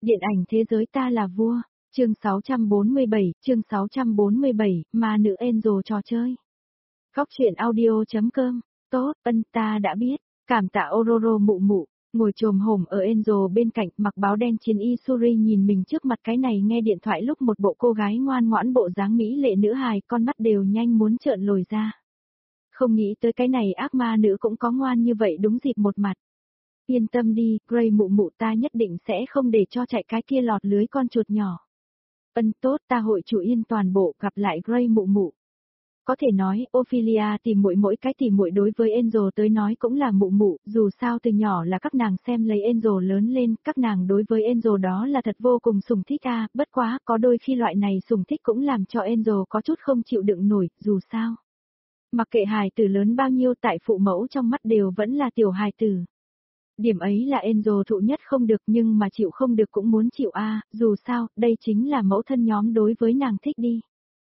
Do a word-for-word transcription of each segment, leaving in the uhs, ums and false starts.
Điện ảnh thế giới ta là vua, chương sáu trăm bốn mươi bảy, chương sáu trăm bốn mươi bảy, ma nữ Angel trò chơi. Góc truyện audio.com, tốt, ân ta đã biết, cảm tạ Ororo mụ mụ, ngồi chồm hổm ở Angel bên cạnh mặc báo đen chiến y Suri nhìn mình trước mặt cái này nghe điện thoại lúc một bộ cô gái ngoan ngoãn bộ dáng mỹ lệ nữ hài con mắt đều nhanh muốn trợn lồi ra. Không nghĩ tới cái này ác ma nữ cũng có ngoan như vậy đúng dịp một mặt. Yên tâm đi, Gray mụ mụ ta nhất định sẽ không để cho chạy cái kia lọt lưới con chuột nhỏ. Ân tốt ta hội chủ yên toàn bộ gặp lại Gray mụ mụ. Có thể nói, Ophelia tìm muội mỗi cái tìm muội đối với Angel tới nói cũng là mụ mụ, dù sao từ nhỏ là các nàng xem lấy Angel lớn lên, các nàng đối với Angel đó là thật vô cùng sủng thích a, bất quá, có đôi khi loại này sủng thích cũng làm cho Angel có chút không chịu đựng nổi, dù sao. Mặc kệ hài tử lớn bao nhiêu tại phụ mẫu trong mắt đều vẫn là tiểu hài tử. Điểm ấy là Angel thụ nhất không được nhưng mà chịu không được cũng muốn chịu a, dù sao, đây chính là mẫu thân nhóm đối với nàng thích đi.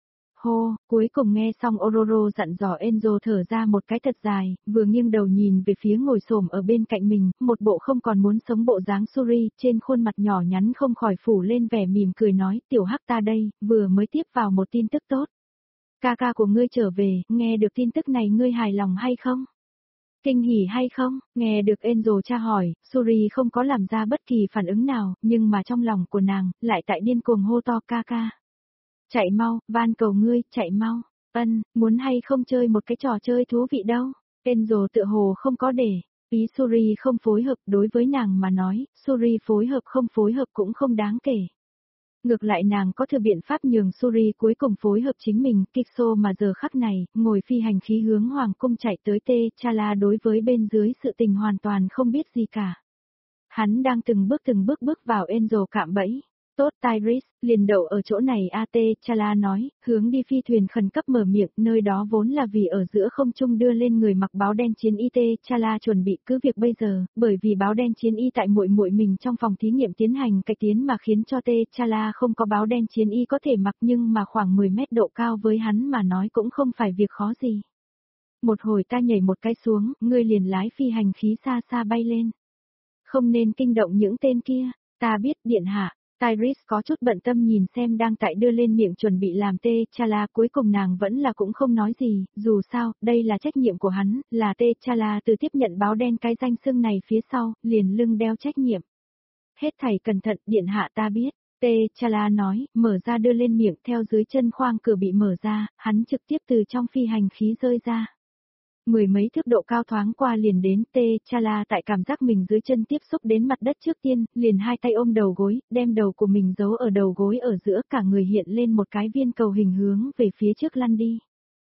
Hô, cuối cùng nghe xong Ororo dặn dò Angel thở ra một cái thật dài, vừa nghiêng đầu nhìn về phía ngồi xổm ở bên cạnh mình, một bộ không còn muốn sống bộ dáng Suri, trên khuôn mặt nhỏ nhắn không khỏi phủ lên vẻ mỉm cười nói, tiểu hắc ta đây, vừa mới tiếp vào một tin tức tốt. Ca ca của ngươi trở về, nghe được tin tức này ngươi hài lòng hay không? Kinh hỉ hay không? Nghe được Angel tra hỏi, Suri không có làm ra bất kỳ phản ứng nào, nhưng mà trong lòng của nàng, lại tại điên cuồng hô to ca ca. Chạy mau, van cầu ngươi, chạy mau. Ân, muốn hay không chơi một cái trò chơi thú vị đâu. Angel tựa hồ không có để ý Suri không phối hợp đối với nàng mà nói, Suri phối hợp không phối hợp cũng không đáng kể. Ngược lại nàng có thừa biện pháp nhường Suri cuối cùng phối hợp chính mình, Kikso mà giờ khắc này, ngồi phi hành khí hướng hoàng cung chạy tới T'Challa đối với bên dưới sự tình hoàn toàn không biết gì cả. Hắn đang từng bước từng bước bước vào Angel cạm bẫy. Tốt Tyrese, liền đậu ở chỗ này a T'Challa nói, hướng đi phi thuyền khẩn cấp mở miệng, nơi đó vốn là vì ở giữa không trung đưa lên người mặc báo đen chiến y T'Challa chuẩn bị cứ việc bây giờ, bởi vì báo đen chiến y tại muội muội mình trong phòng thí nghiệm tiến hành cải tiến mà khiến cho T'Challa không có báo đen chiến y có thể mặc nhưng mà khoảng mười mét độ cao với hắn mà nói cũng không phải việc khó gì. Một hồi ta nhảy một cái xuống, ngươi liền lái phi hành khí xa xa bay lên. Không nên kinh động những tên kia, ta biết điện hạ. Tyrese có chút bận tâm nhìn xem đang tại đưa lên miệng chuẩn bị làm T'Challa cuối cùng nàng vẫn là cũng không nói gì, dù sao, đây là trách nhiệm của hắn, là T'Challa từ tiếp nhận báo đen cái danh xưng này phía sau, liền lưng đeo trách nhiệm. Hết thảy cẩn thận, điện hạ ta biết, T'Challa nói, mở ra đưa lên miệng theo dưới chân khoang cửa bị mở ra, hắn trực tiếp từ trong phi hành khí rơi ra. Mười mấy thước độ cao thoáng qua liền đến T'Challa tại cảm giác mình dưới chân tiếp xúc đến mặt đất trước tiên, liền hai tay ôm đầu gối, đem đầu của mình giấu ở đầu gối ở giữa cả người hiện lên một cái viên cầu hình hướng về phía trước lăn đi.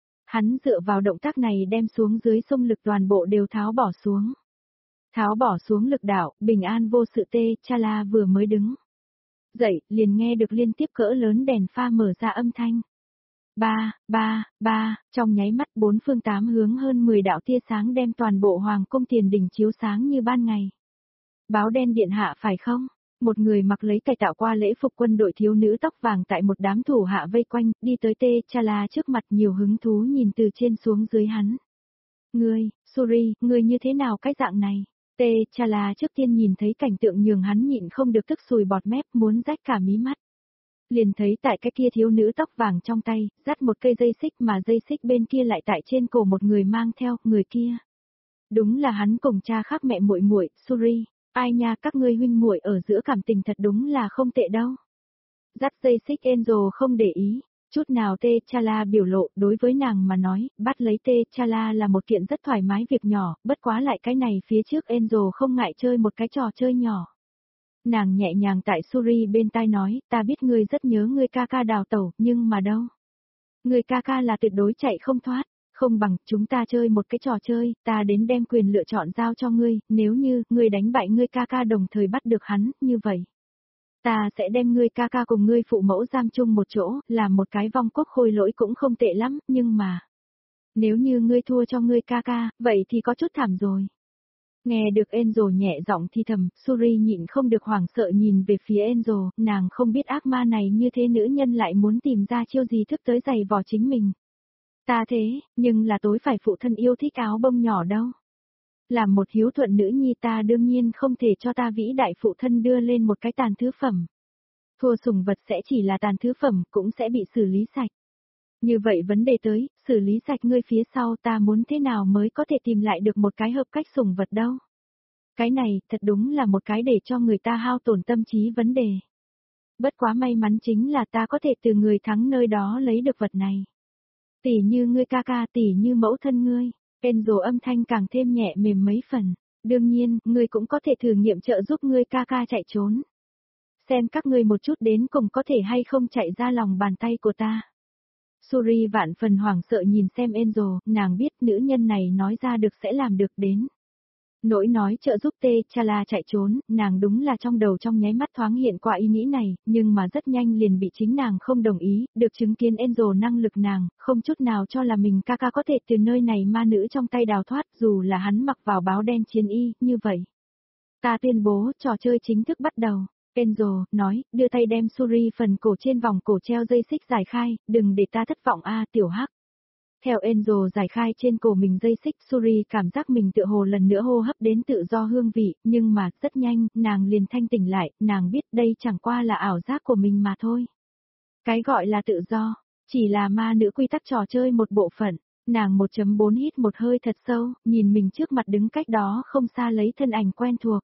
Hắn dựa vào động tác này đem xuống dưới xung lực toàn bộ đều tháo bỏ xuống. Tháo bỏ xuống lực đạo, bình an vô sự T'Challa vừa mới đứng dậy, liền nghe được liên tiếp cỡ lớn đèn pha mở ra âm thanh. Ba, ba, ba, trong nháy mắt bốn phương tám hướng hơn mười đạo tia sáng đem toàn bộ hoàng cung tiền đình chiếu sáng như ban ngày. Báo đen điện hạ phải không? Một người mặc lấy cải tạo qua lễ phục quân đội thiếu nữ tóc vàng tại một đám thủ hạ vây quanh, đi tới T'Challa trước mặt nhiều hứng thú nhìn từ trên xuống dưới hắn. Ngươi, Suri, ngươi như thế nào cái dạng này? T'Challa trước tiên nhìn thấy cảnh tượng nhường hắn nhịn không được tức sùi bọt mép muốn rách cả mí mắt. Liền thấy tại cái kia thiếu nữ tóc vàng trong tay, dắt một cây dây xích mà dây xích bên kia lại tại trên cổ một người mang theo, người kia. Đúng là hắn cùng cha khác mẹ muội muội, Suri, ai nha các ngươi huynh muội ở giữa cảm tình thật đúng là không tệ đâu. Dắt dây xích Angel không để ý, chút nào T'Challa biểu lộ đối với nàng mà nói, bắt lấy T'Challa là một kiện rất thoải mái việc nhỏ, bất quá lại cái này phía trước Angel không ngại chơi một cái trò chơi nhỏ. Nàng nhẹ nhàng tại Suri bên tai nói, ta biết ngươi rất nhớ ngươi ca ca đào tẩu, nhưng mà đâu. Ngươi ca ca là tuyệt đối chạy không thoát, không bằng chúng ta chơi một cái trò chơi, ta đến đem quyền lựa chọn giao cho ngươi, nếu như ngươi đánh bại ngươi ca ca đồng thời bắt được hắn, như vậy. Ta sẽ đem ngươi ca ca cùng ngươi phụ mẫu giam chung một chỗ, làm một cái vong quốc khôi lỗi cũng không tệ lắm, nhưng mà. Nếu như ngươi thua cho ngươi ca ca, vậy thì có chút thảm rồi. Nghe được Angel nhẹ giọng thì thầm, Suri nhịn không được hoảng sợ nhìn về phía Angel, nàng không biết ác ma này như thế nữ nhân lại muốn tìm ra chiêu gì thức tới giày vò chính mình. Ta thế, nhưng là tối phải phụ thân yêu thích áo bông nhỏ đâu. Làm một hiếu thuận nữ nhi ta đương nhiên không thể cho ta vĩ đại phụ thân đưa lên một cái tàn thứ phẩm. Thua sủng vật sẽ chỉ là tàn thứ phẩm, cũng sẽ bị xử lý sạch. Như vậy vấn đề tới, xử lý sạch ngươi phía sau ta muốn thế nào mới có thể tìm lại được một cái hợp cách sủng vật đâu. Cái này, thật đúng là một cái để cho người ta hao tổn tâm trí vấn đề. Bất quá may mắn chính là ta có thể từ người thắng nơi đó lấy được vật này. Tỷ như ngươi ca ca, tỷ như mẫu thân ngươi. Enzo âm thanh càng thêm nhẹ mềm mấy phần. Đương nhiên, ngươi cũng có thể thử nghiệm trợ giúp ngươi ca ca chạy trốn. Xem các ngươi một chút đến cùng có thể hay không chạy ra lòng bàn tay của ta. Suri vạn phần hoảng sợ nhìn xem Enzo, nàng biết nữ nhân này nói ra được sẽ làm được đến. Nỗi nói trợ giúp T'Challa chạy trốn, nàng đúng là trong đầu trong nháy mắt thoáng hiện qua ý nghĩ này, nhưng mà rất nhanh liền bị chính nàng không đồng ý, được chứng kiến Enzo năng lực nàng, không chút nào cho là mình ca ca có thể từ nơi này ma nữ trong tay đào thoát dù là hắn mặc vào báo đen chiến y, như vậy. Ta tuyên bố trò chơi chính thức bắt đầu. Enzo nói, đưa tay đem Suri phần cổ trên vòng cổ treo dây xích giải khai, đừng để ta thất vọng a tiểu hắc. Theo Enzo giải khai trên cổ mình dây xích, Suri cảm giác mình tựa hồ lần nữa hô hấp đến tự do hương vị, nhưng mà rất nhanh, nàng liền thanh tỉnh lại, nàng biết đây chẳng qua là ảo giác của mình mà thôi. Cái gọi là tự do, chỉ là ma nữ quy tắc trò chơi một bộ phận. Nàng một chấm bốn hít một hơi thật sâu, nhìn mình trước mặt đứng cách đó không xa lấy thân ảnh quen thuộc.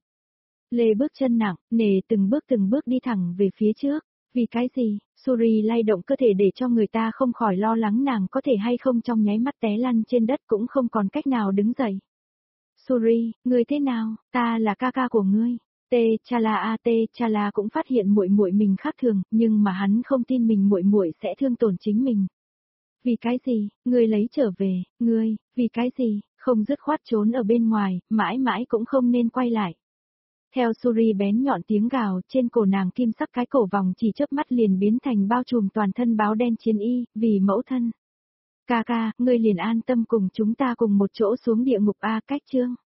Lê bước chân nặng, nề từng bước từng bước đi thẳng về phía trước. Vì cái gì? Suri lay động cơ thể để cho người ta không khỏi lo lắng nàng có thể hay không trong nháy mắt té lăn trên đất cũng không còn cách nào đứng dậy. Suri, ngươi thế nào? Ta là ca ca của ngươi. T'Challa a T'Challa cũng phát hiện muội muội mình khác thường, nhưng mà hắn không tin mình muội muội sẽ thương tổn chính mình. Vì cái gì? Ngươi lấy trở về, ngươi, vì cái gì? Không dứt khoát trốn ở bên ngoài, mãi mãi cũng không nên quay lại. Theo Suri bén nhọn tiếng gào, trên cổ nàng kim sắc cái cổ vòng chỉ chớp mắt liền biến thành bao trùm toàn thân báo đen chiến y, vì mẫu thân. Ca ca, ngươi liền an tâm cùng chúng ta cùng một chỗ xuống địa ngục A cách chương.